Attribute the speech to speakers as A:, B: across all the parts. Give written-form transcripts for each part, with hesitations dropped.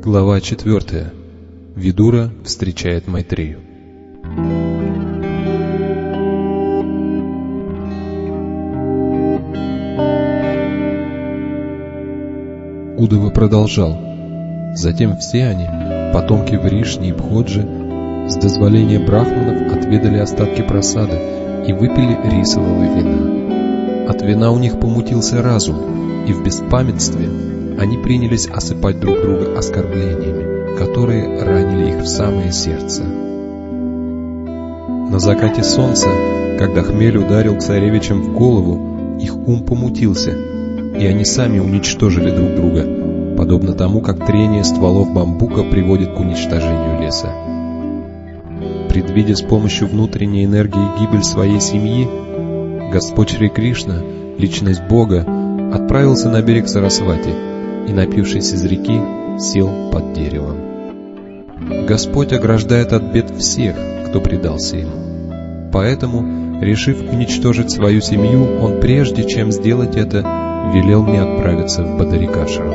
A: Глава 4. Видура встречает Майтрею. Удава продолжал. Затем все они, потомки Вришни и Бходжи, с дозволения брахманов отведали остатки прасада и выпили рисового вина. От вина у них помутился разум, и в беспамятстве они принялись осыпать друг друга оскорблениями, которые ранили их в самое сердце. На закате солнца, когда хмель ударил царевичам в голову, их ум помутился, и они сами уничтожили друг друга, подобно тому, как трение стволов бамбука приводит к уничтожению леса. Предвидя с помощью внутренней энергии гибель своей семьи, Господь Шри Кришна, личность Бога, отправился на берег Сарасвати и, напившись из реки, сел под деревом. Господь ограждает от бед всех, кто предался Ему. Поэтому, решив уничтожить свою семью, Он, прежде чем сделать это, велел мне отправиться в Бадарикашрам.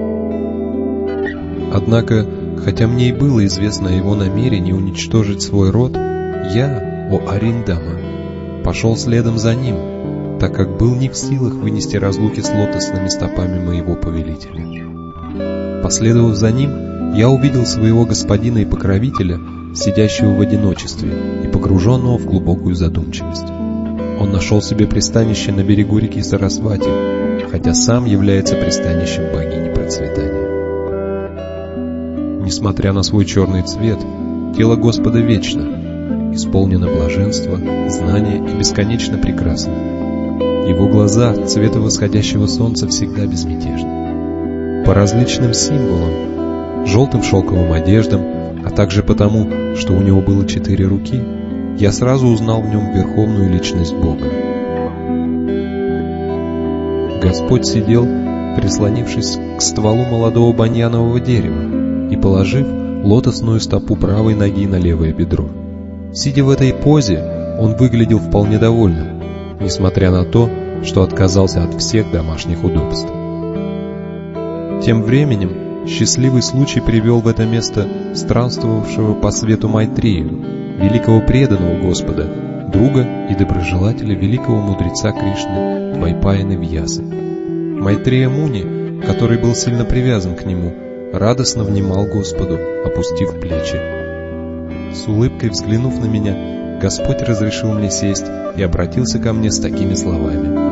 A: Однако, хотя мне и было известно о Его намерении уничтожить свой род, я, о Ариндама, пошел следом за Ним, так как был не в силах вынести разлуки с лотосными стопами моего повелителя. Последовав за ним, я увидел своего господина и покровителя, сидящего в одиночестве и погруженного в глубокую задумчивость. Он нашел себе пристанище на берегу реки Сарасвати, хотя сам является пристанищем богини процветания. Несмотря на свой черный цвет, тело Господа вечно, исполнено блаженства, знания и бесконечно прекрасно. Его глаза цвета восходящего солнца всегда безмятежны. По различным символам, желтым шелковым одеждам, а также потому, что у него было 4 руки, я сразу узнал в нем верховную личность Бога. Господь сидел, прислонившись к стволу молодого баньянового дерева и положив лотосную стопу правой ноги на левое бедро. Сидя в этой позе, он выглядел вполне довольным, несмотря на то, что отказался от всех домашних удобств. Тем временем счастливый случай привел в это место странствовавшего по свету Майтрею, великого преданного Господа, друга и доброжелателя великого мудреца Кришны Двайпаяны Вьясы. Майтрея Муни, который был сильно привязан к нему, радостно внимал Господу, опустив плечи. С улыбкой взглянув на меня, Господь разрешил мне сесть и обратился ко мне с такими словами.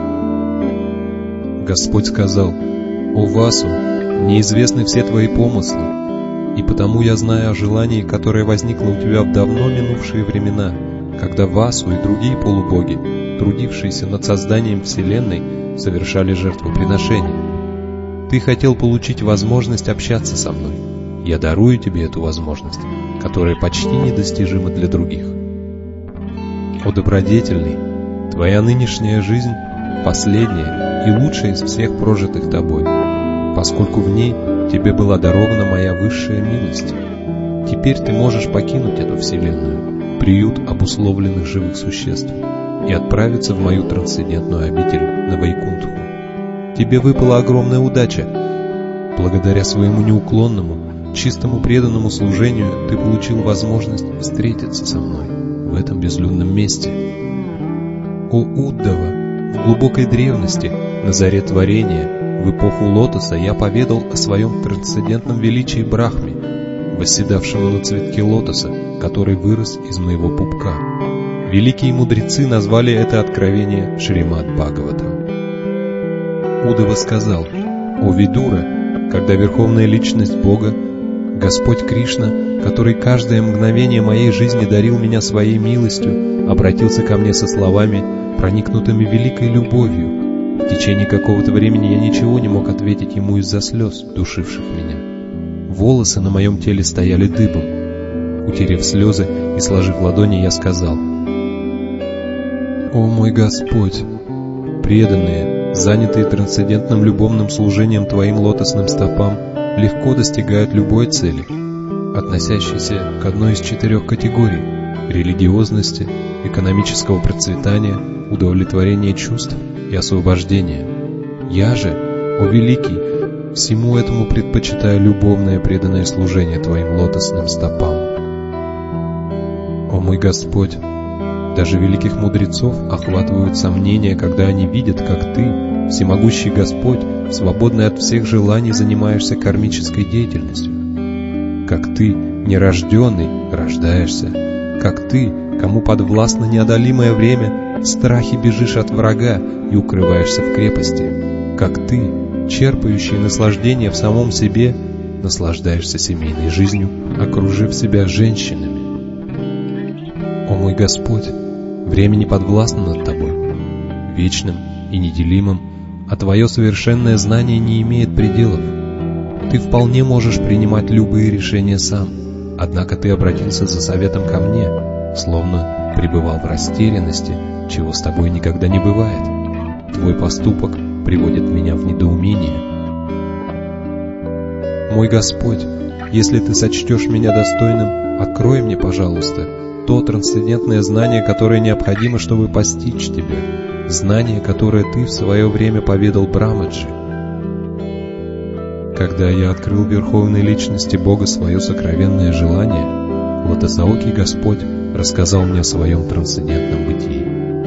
A: Господь сказал: «О Васу, мне известны все твои помыслы, и потому я знаю о желании, которое возникло у тебя в давно минувшие времена, когда Васу и другие полубоги, трудившиеся над созданием Вселенной, совершали жертвоприношения. Ты хотел получить возможность общаться со мной. Я дарую тебе эту возможность, которая почти недостижима для других. О добродетельный, твоя нынешняя жизнь последняя и лучшая из всех прожитых тобой, поскольку в ней тебе была дарована моя высшая милость. Теперь ты можешь покинуть эту вселенную, приют обусловленных живых существ, и отправиться в мою трансцендентную обитель на Вайкунтху. Тебе выпала огромная удача. Благодаря своему неуклонному, чистому преданному служению ты получил возможность встретиться со мной в этом безлюдном месте. О Уддава, в глубокой древности, на заре творения, в эпоху лотоса я поведал о своем трансцендентном величии Брахме, восседавшего на цветке лотоса, который вырос из моего пупка. Великие мудрецы назвали это откровение Шримад Бхагаватам. Уддава сказал: «О Видура, когда верховная личность Бога, Господь Кришна, который каждое мгновение моей жизни дарил меня своей милостью, обратился ко мне со словами, проникнутыми великой любовью. В течение какого-то времени я ничего не мог ответить ему из-за слез, душивших меня. Волосы на моем теле стояли дыбом. Утерев слезы и сложив ладони, я сказал: «О мой Господь, преданные, занятые трансцендентным любовным служением Твоим лотосным стопам, легко достигают любой цели, относящейся к одной из 4 категорий – религиозности, экономического процветания, удовлетворения чувств и освобождения. Я же, о великий, Всему этому предпочитаю любовное преданное служение Твоим лотосным стопам. О мой Господь, даже великих мудрецов охватывают сомнения, когда они видят, как Ты, всемогущий Господь, свободный от всех желаний, занимаешься кармической деятельностью. Как Ты, нерожденный, рождаешься. Как Ты, кому подвластно неодолимое время, в страхе бежишь от врага и укрываешься в крепости. Как Ты, черпающий наслаждение в самом себе, наслаждаешься семейной жизнью, окружив себя женщинами. О мой Господь, время не подвластно над Тобой, вечным и неделимым, а Твое совершенное знание не имеет пределов. Ты вполне можешь принимать любые решения сам, однако Ты обратился за советом ко мне, словно пребывал в растерянности, чего с Тобой никогда не бывает. Твой поступок приводит меня в недоумение. Мой Господь, если Ты сочтешь меня достойным, открой мне, пожалуйста, то трансцендентное знание, которое необходимо, чтобы постичь Тебя, знание, которое Ты в свое время поведал Брамаджи. Когда я открыл Верховной Личности Бога свое сокровенное желание, Лотосоокий Господь рассказал мне о своем трансцендентном бытии.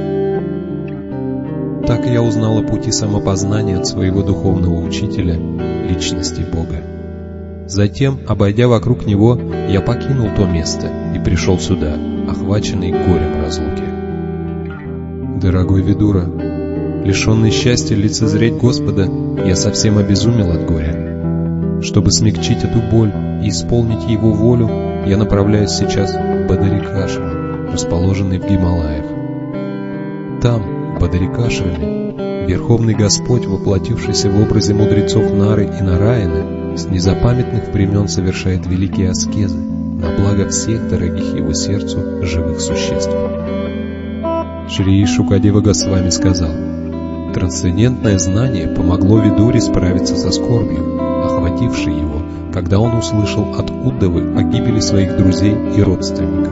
A: Так я узнал о пути самопознания от своего духовного учителя, Личности Бога. Затем, обойдя вокруг него, я покинул то место и пришел сюда, охваченный горем разлуки. Дорогой Видура, лишенный счастья лицезреть Господа, я совсем обезумел от горя. Чтобы смягчить эту боль и исполнить Его волю, я направляюсь сейчас в Бадарикашрам, расположенный в Гималаях. Там, в Бадарикашраме, Верховный Господь, воплотившийся в образе мудрецов Нары и Нараяны, с незапамятных времен совершает великие аскезы на благо всех дорогих Его сердцу живых существ. Шри Шукадева Госвами сказал: трансцендентное знание помогло Видуре справиться со скорбью, охватившей его, когда он услышал от Уддавы о гибели своих друзей и родственников.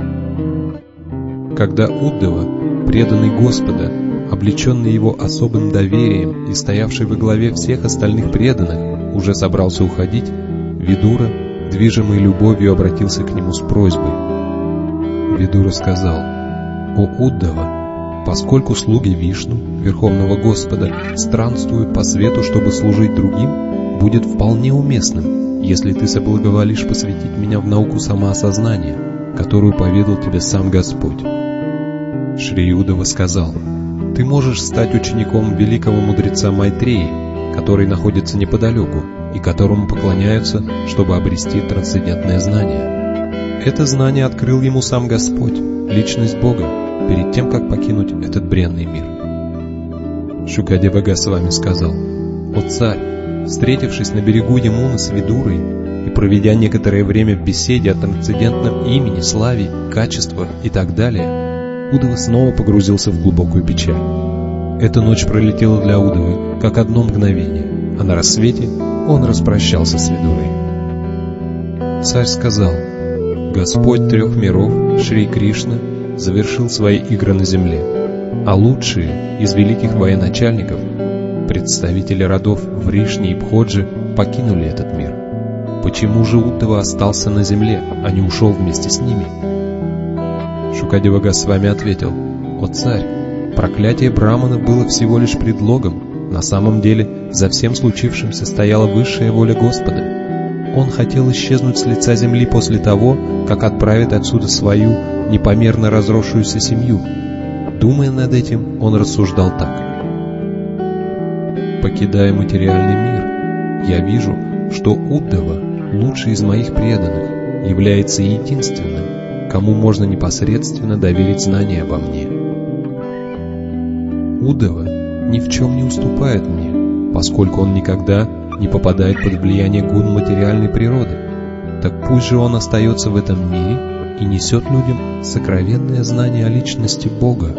A: Когда Уддава, преданный Господа, облеченный Его особым доверием и стоявший во главе всех остальных преданных, уже собрался уходить, Видура, движимый любовью, обратился к нему с просьбой. Видура сказал: «О Уддава, поскольку слуги Вишну, Верховного Господа, странствуют по свету, чтобы служить другим, будет вполне уместным, если ты соблаговолишь посвятить меня в науку самоосознания, которую поведал тебе сам Господь». Шри Уддава сказал: «Ты можешь стать учеником великого мудреца Майтреи, который находится неподалеку и которому поклоняются, чтобы обрести трансцендентное знание. Это знание открыл ему сам Господь, Личность Бога, перед тем, как покинуть этот бренный мир». Шукадева Госвами сказал: «О царь, встретившись на берегу Ямуны с Видурой и проведя некоторое время в беседе о трансцендентном имени, славе, качествах и так далее, Уддава снова погрузился в глубокую печаль. Эта ночь пролетела для Уддавы как одно мгновение, а на рассвете он распрощался с Видурой. Царь сказал: «Господь трех миров, Шри Кришна, завершил свои игры на земле, а лучшие из великих военачальников, представители родов Вришни и Бходжи, покинули этот мир. Почему же Уддава остался на земле, а не ушел вместе с ними?» Шукадева Госвами ответил: «О царь, проклятие браманов было всего лишь предлогом. На самом деле, за всем случившимся стояла высшая воля Господа. Он хотел исчезнуть с лица земли после того, как отправит отсюда свою непомерно разросшуюся семью. Думая над этим, он рассуждал так: покидая материальный мир, я вижу, что Уддава, лучший из моих преданных, является единственным, кому можно непосредственно доверить знания обо мне. Уддава ни в чем не уступает мне, поскольку он никогда не попадает под влияние гун материальной природы. Так пусть же он остается в этом мире и несет людям сокровенное знание о личности Бога».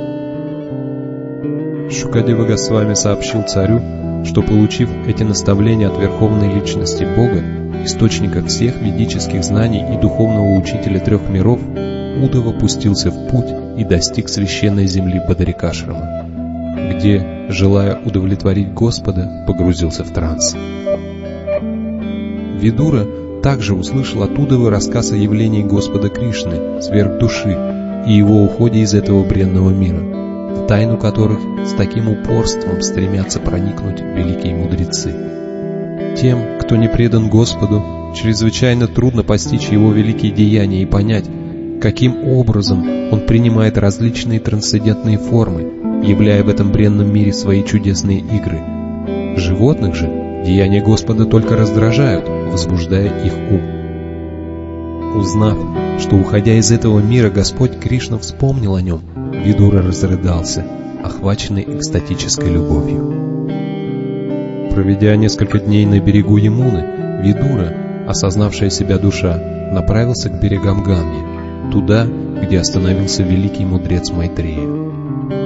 A: Шукадева Госвами сообщил царю, что, получив эти наставления от Верховной Личности Бога, источника всех ведических знаний и духовного учителя трех миров, Уддава пустился в путь и достиг священной земли Бадарикашрама, где, желая удовлетворить Господа, погрузился в транс. Видура также услышал оттуда рассказ о явлении Господа Кришны, сверхдуши, и его уходе из этого бренного мира, в тайну которых с таким упорством стремятся проникнуть великие мудрецы. Тем, кто не предан Господу, чрезвычайно трудно постичь Его великие деяния и понять, каким образом Он принимает различные трансцендентные формы, являя в этом бренном мире свои чудесные игры. Животных же деяния Господа только раздражают, возбуждая их ум. Узнав, что, уходя из этого мира, Господь Кришна вспомнил о нем, Видура разрыдался, охваченный экстатической любовью. Проведя несколько дней на берегу Ямуны, Видура, осознавшая себя душа, направился к берегам Ганги, туда, где остановился великий мудрец Майтрея.